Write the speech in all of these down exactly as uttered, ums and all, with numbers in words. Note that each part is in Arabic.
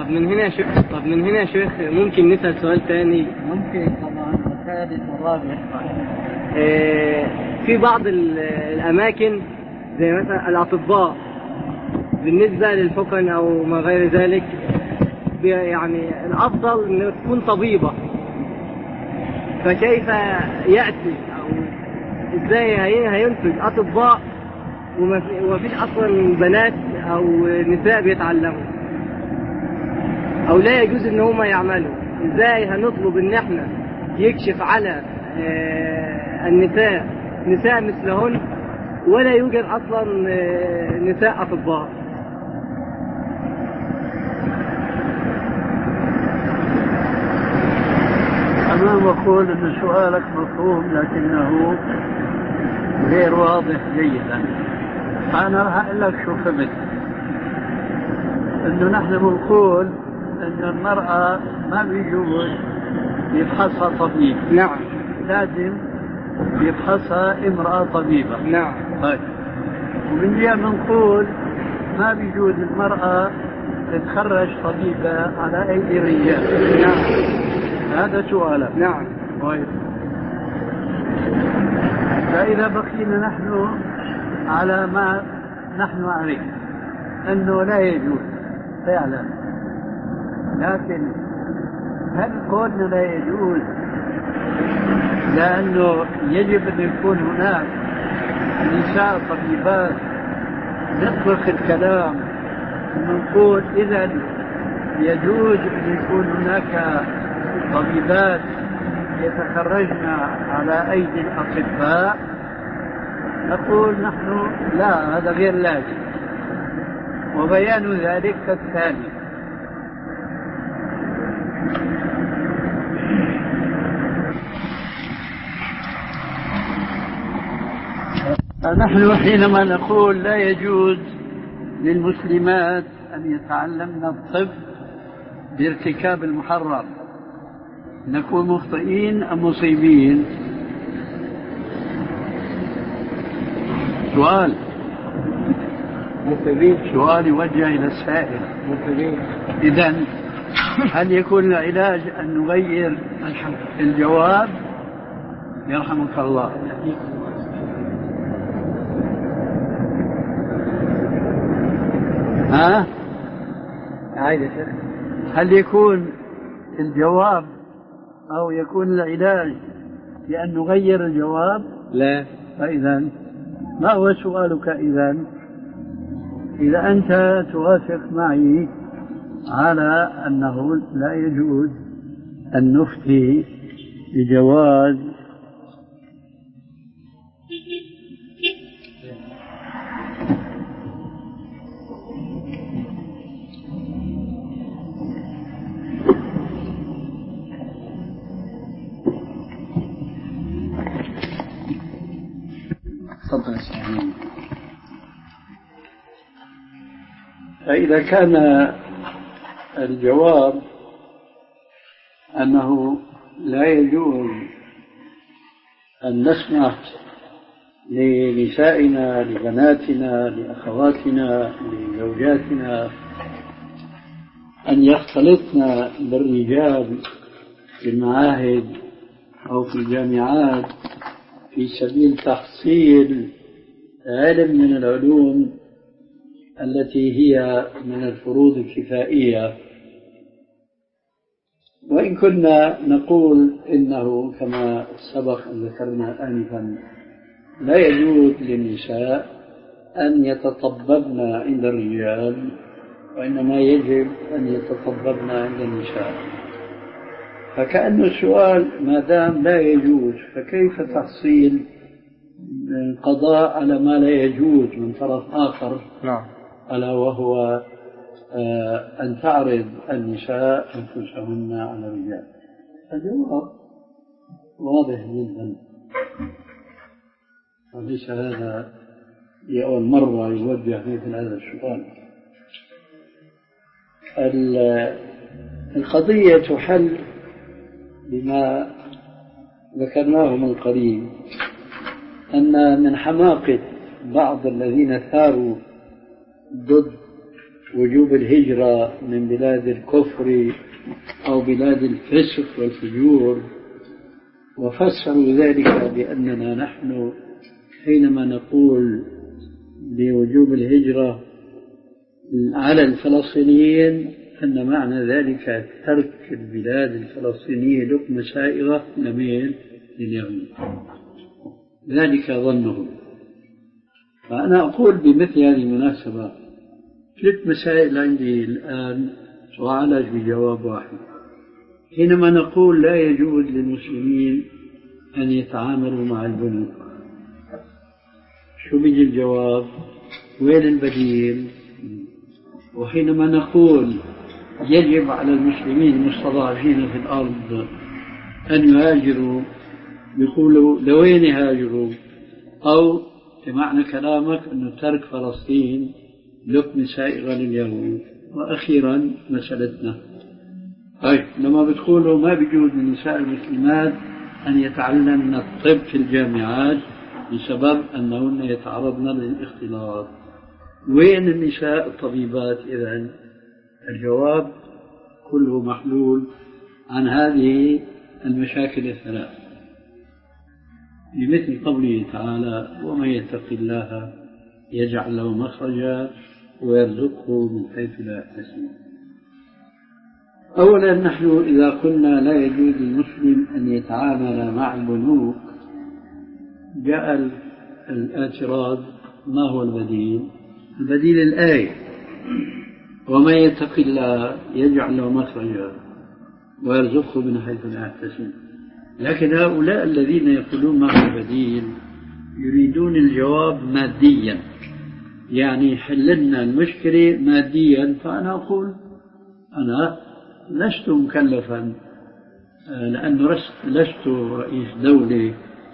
طب من هنا يا شيخ طب من هنا يا شيخ ممكن نسأل سؤال تاني؟ ممكن طبعا، وثالث ورابع. آه في بعض الأماكن زي مثلا الأطباء بالنسبة للحقن أو ما غير ذلك، يعني الأفضل أن تكون طبيبة، فكيف يأتي أو إزاي هينتج أطباء وما فيش أصلا بنات أو نساء بيتعلموا أو لا يجوز أن هم يعملوا؟ إزاي هنطلب أن احنا يكشف على النساء نساء مثلهن ولا يوجد أصلا نساء أطباء؟ أنا بقول أن سؤالك مفهوم لكنه غير واضح جيدا. أنا راح أقول لك شو فهمت. إنه نحن بنقول إن المرأة ما بيجوز يفحصها طبيب. نعم. لازم يفحصها امرأة طبيبة. نعم. طيب. ومن جهة بنقول ما بيجوز المرأة تتخرج طبيبة على أيدي رجال. نعم. هذا سؤالك. نعم. طيب. فإذا بقينا نحن على ما نحن عليه أنه لا يجوز فعلا، لكن هل قولنا لا يجوز لأنه يجب أن يكون هناك نساء طبيبات نطلق الكلام ونقول إذا يجوز أن يكون هناك طبيبات يتخرجن على أيدي الأطباء؟ نقول نحن لا، هذا غير لازم، وبيان ذلك كالتالي. نحن حينما نقول لا يجوز للمسلمات أن يتعلمن الطب بارتكاب المحرم، نكون مخطئين أم مصيبين؟ سؤال مصيبين. سؤال يوجه إلى السائل. مصيبين. إذن هل يكون العلاج أن نغير الجواب؟ يرحمك الله. ها؟ عايز يا شيخ. هل يكون الجواب أو يكون العلاج بأن نغير الجواب؟ لا. فإذا ما هو سؤالك إذن؟ إذا أنت توافق معي على أنه لا يجوز أن نفتي بجواز فإذا كان الجواب أنه لا يجوز أن نسمح لنسائنا لبناتنا لأخواتنا لزوجاتنا أن يختلطن بالرجال في المعاهد أو في الجامعات في سبيل تحصيل علم من العلوم التي هي من الفروض الكفائية، وإن كنا نقول إنه كما سبق أن ذكرنا آنفا لا يجوز للنساء أن يتطببن عند الرجال، وإنما يجب أن يتطببن عند النساء. فكأن السؤال ما دام لا يجوز فكيف تحصيل القضاء على ما لا يجوز من طرف آخر؟ نعم. ألا وهو أن تعرض النساء أنفسهن على الرجال. الجواب واضح جدا، وليس هذا لأول مرة يوجه مثل هذا السؤال. القضية تحل بما ذكرناه من قريب، أن من حماقة بعض الذين ثاروا ضد وجوب الهجرة من بلاد الكفر أو بلاد الفسق والفجور، وفسروا ذلك بأننا نحن حينما نقول بوجوب الهجرة على الفلسطينيين أن معنى ذلك ترك البلاد الفلسطينية لقمة سائغة لمين؟ لليهود. ذلك ظنهم. فأنا أقول بمثل هذه المناسبة ثلاث مسائل عندي الآن وعلاج بجواب واحد. حينما نقول لا يجوز للمسلمين أن يتعاملوا مع البنوك، شو بيجي الجواب؟ وين البديل؟ وحينما نقول يجب على المسلمين المستضعفين في الأرض أن يهاجروا، يقولوا لوين يهاجروا؟ أو بمعنى كلامك أن ترك فلسطين لقمة سائغة لليهود. وأخيرا مسألتنا، طيب لما بتقولوا ما بيجوز للنساء المسلمات أن يتعلمن الطب في الجامعات بسبب أنهن يتعرضن للاختلاط، وين النساء الطبيبات إذن؟ الجواب كله محلول عن هذه المشاكل الثلاث بمثل قوله تعالى ومن يتق الله يجعل له مخرجا ويرزقه من حيث لا يحتسب. أولا نحن إذا قلنا لا يجوز للمسلم أن يتعامل مع البنوك، جاء الاعتراض ما هو البديل؟ البديل الآية ومن يتق الله يجعل له مخرجا ويرزقه من حيث لا يحتسب. لكن هؤلاء الذين يقولون ما هو البديل يريدون الجواب ماديا، يعني حللنا المشكلة ماديا. فأنا أقول أنا لست مكلفا لأنه لست رئيس دولة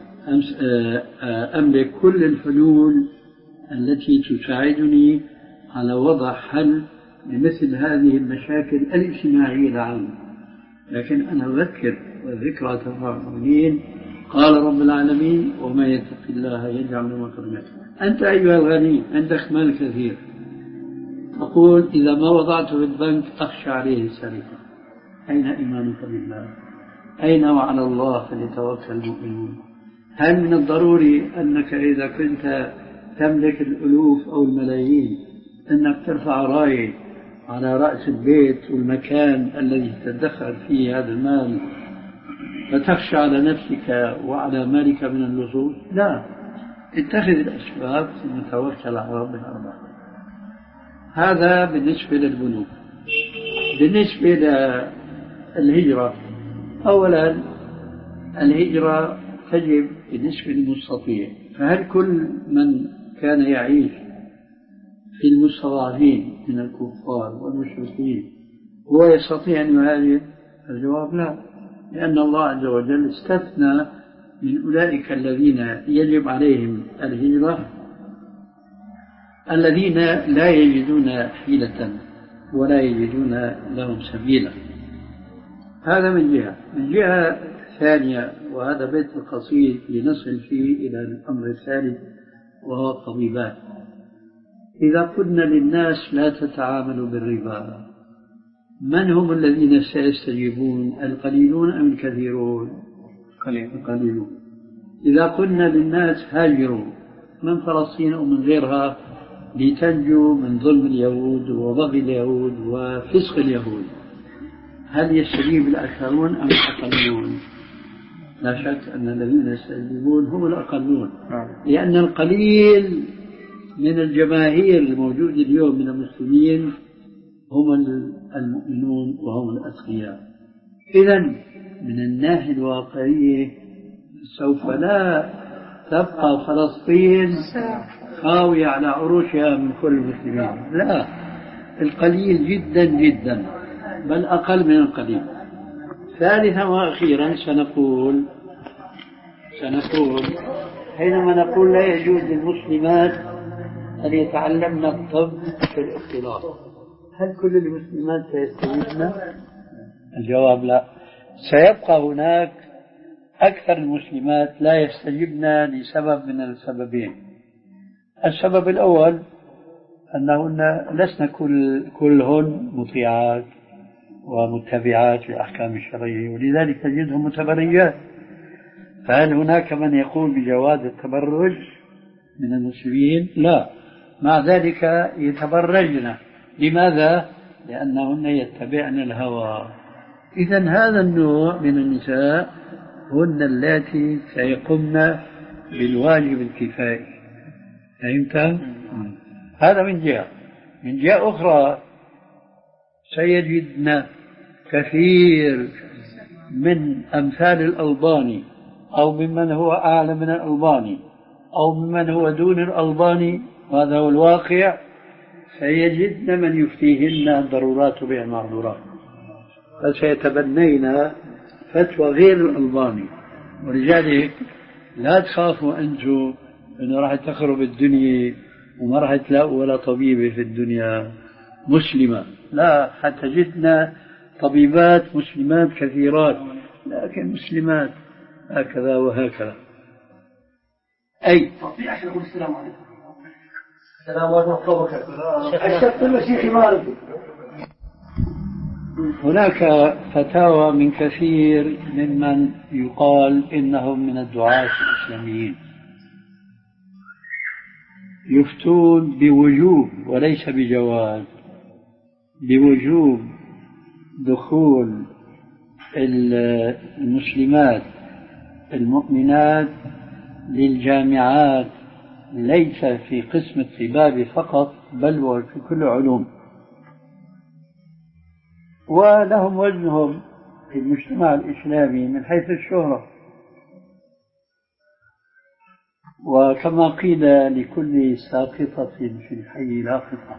أملك كل الحلول التي تساعدني على وضع حل لمثل هذه المشاكل الاجتماعية العامة. لكن أنا أذكر والذكرى تنفع المؤمنين، قال رب العالمين وما يتق الله يجعل له مخرجا. أنت أيها الغني عندك مال كثير، أقول إذا ما وضعته في البنك أخشى عليه السرقة. أين إيمانك بالله؟ أين وعلى الله فليتوكل المؤمنون؟ هل من الضروري أنك إذا كنت تملك الألوف أو الملايين أنك ترفع راية على رأس البيت والمكان الذي تدخل فيه هذا المال فتخشى على نفسك وعلى مالك من اللصوص؟ لا، اتخذ الأسباب ثم توكل على رب الأرباب. هذا بالنسبة للبنوك. بالنسبة للهجرة، أولا الهجرة تجب بالنسبة للمستطيع. فهل كل من كان يعيش في المستضعفين من الكفار والمشركين هو يستطيع أن يهاجر؟ الجواب لا، لأن الله عز وجل استثنى من أولئك الذين يجب عليهم الهجرة الذين لا يجدون حيلة ولا يجدون لهم سبيلا. هذا من جهة. من جهة ثانية، وهذا بيت القصيد لنصل فيه إلى الأمر الثالث وهو الطبيبات. إذا قلنا للناس لا تتعاملوا بالربا، من هم الذين سيستجيبون؟ القليلون أم الكثيرون؟ القليلون. إذا قلنا للناس هاجروا من فلسطين أو من غيرها لتنجوا من ظلم اليهود وبغي اليهود وفسق اليهود، هل يستجيب الأكثرون أم الأقلون؟ لا شك أن الذين يستجيبون هم الأقلون، لأن القليل من الجماهير الموجودة اليوم من المسلمين هم المؤمنون وهم الأتقياء. إذن من الناحية الواقعية سوف لا تبقى فلسطين خاوية على عروشها من كل المسلمين، لا، القليل جدا جدا بل أقل من القليل. ثالثا وأخيرا سنقول سنقول حينما نقول لا يجوز للمسلمات أن يتعلمن الطب في الاختلاط، هل كل المسلمات سيستجيبن؟ الجواب لا، سيبقى هناك أكثر المسلمات لا يستجيبن لسبب من السببين. السبب الأول أنهن لسن كل كلهن مطيعات ومتبعات للأحكام الشرعية، ولذلك تجدهم متبرجات. فهل هناك من يقول بجواز التبرج من المسلمين؟ لا، مع ذلك يتبرجن. لماذا؟ لأنهن يتبعن الهوى. إذا هذا النوع من النساء هن اللاتي سيقمن بالواجب الكفائي. فهمت؟ هذا من جهة. من جهة أخرى سيجدن كثير من أمثال الألباني أو ممن هو أعلى من الألباني أو ممن هو دون الألباني، وهذا هو الواقع، سيجدن من يفتيهن الضرورات تبيح المعذورات، فسيتبنين فتوى غير الألباني. ولذلك لا تخافوا أنتم أنه راح تخرب الدنيا وما راح تلاقوا ولا طبيبة في الدنيا مسلمة. لا، حتى جدنا طبيبات مسلمات كثيرات، لكن مسلمات هكذا وهكذا. أي السلام عليكم. السلام ورحمة الله وبركاته. الشيخ المسيحي مالك. هناك فتاوى من كثير ممن يقال إنهم من الدعاة الإسلاميين يفتون بوجوب وليس بجواز، بوجوب دخول المسلمات المؤمنات للجامعات، ليس في قسم الطباب فقط بل وفي كل علوم، ولهم وزنهم في المجتمع الإسلامي من حيث الشهرة. وكما قيل لكل ساقطة في الحي لاقطة،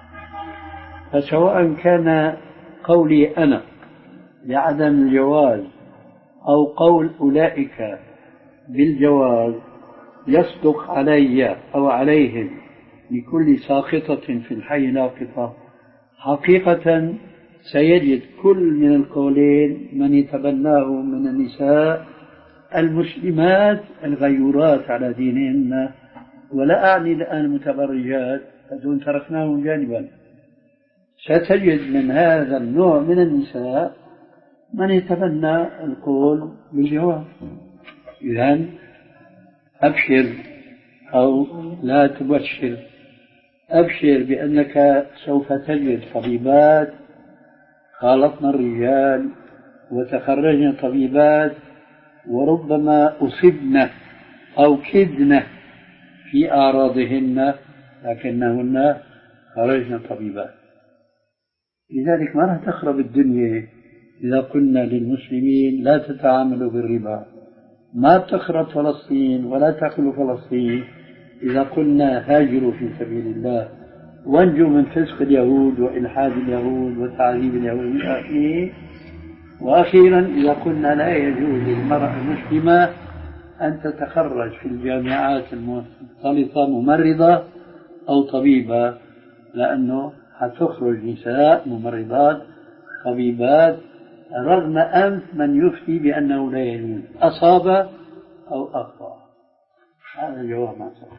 فسواء كان قولي أنا بعدم الجواز أو قول أولئك بالجواز يصدق علي أو عليهم لكل ساقطة في الحي لاقطة، حقيقة سيجد كل من القولين من يتبناه من النساء المسلمات الغيورات على دينهن، ولا أعني الآن المتبرجات هذون تركناهم جانبا. ستجد من هذا النوع من النساء من يتبنى القول بالجواز. إذن أبشر أو لا تبشر، أبشر بأنك سوف تجد طبيبات خالطن الرجال وتخرجن طبيبات، وربما أصبن أو كدن في أعراضهن لكنهن خرجن طبيبات. لذلك ما راح تخرب الدنيا إذا قلنا للمسلمين لا تتعاملوا بالربا، ما تخرب فلسطين ولا تأكلوا فلسطين إذا قلنا هاجروا في سبيل الله وانجوا من فسق اليهود وإلحاد اليهود وتعذيب اليهود إلى آخره. وأخيرا إذا قلنا لا يجوز للمرأة المسلمة أن تتخرج في الجامعات المختلطة ممرضة أو طبيبة، لأنه حتخرج نساء ممرضات طبيبات رغم أنف من يفتي بأنه لا يجوز، أصاب أو أخطأ. هذا الجواب ما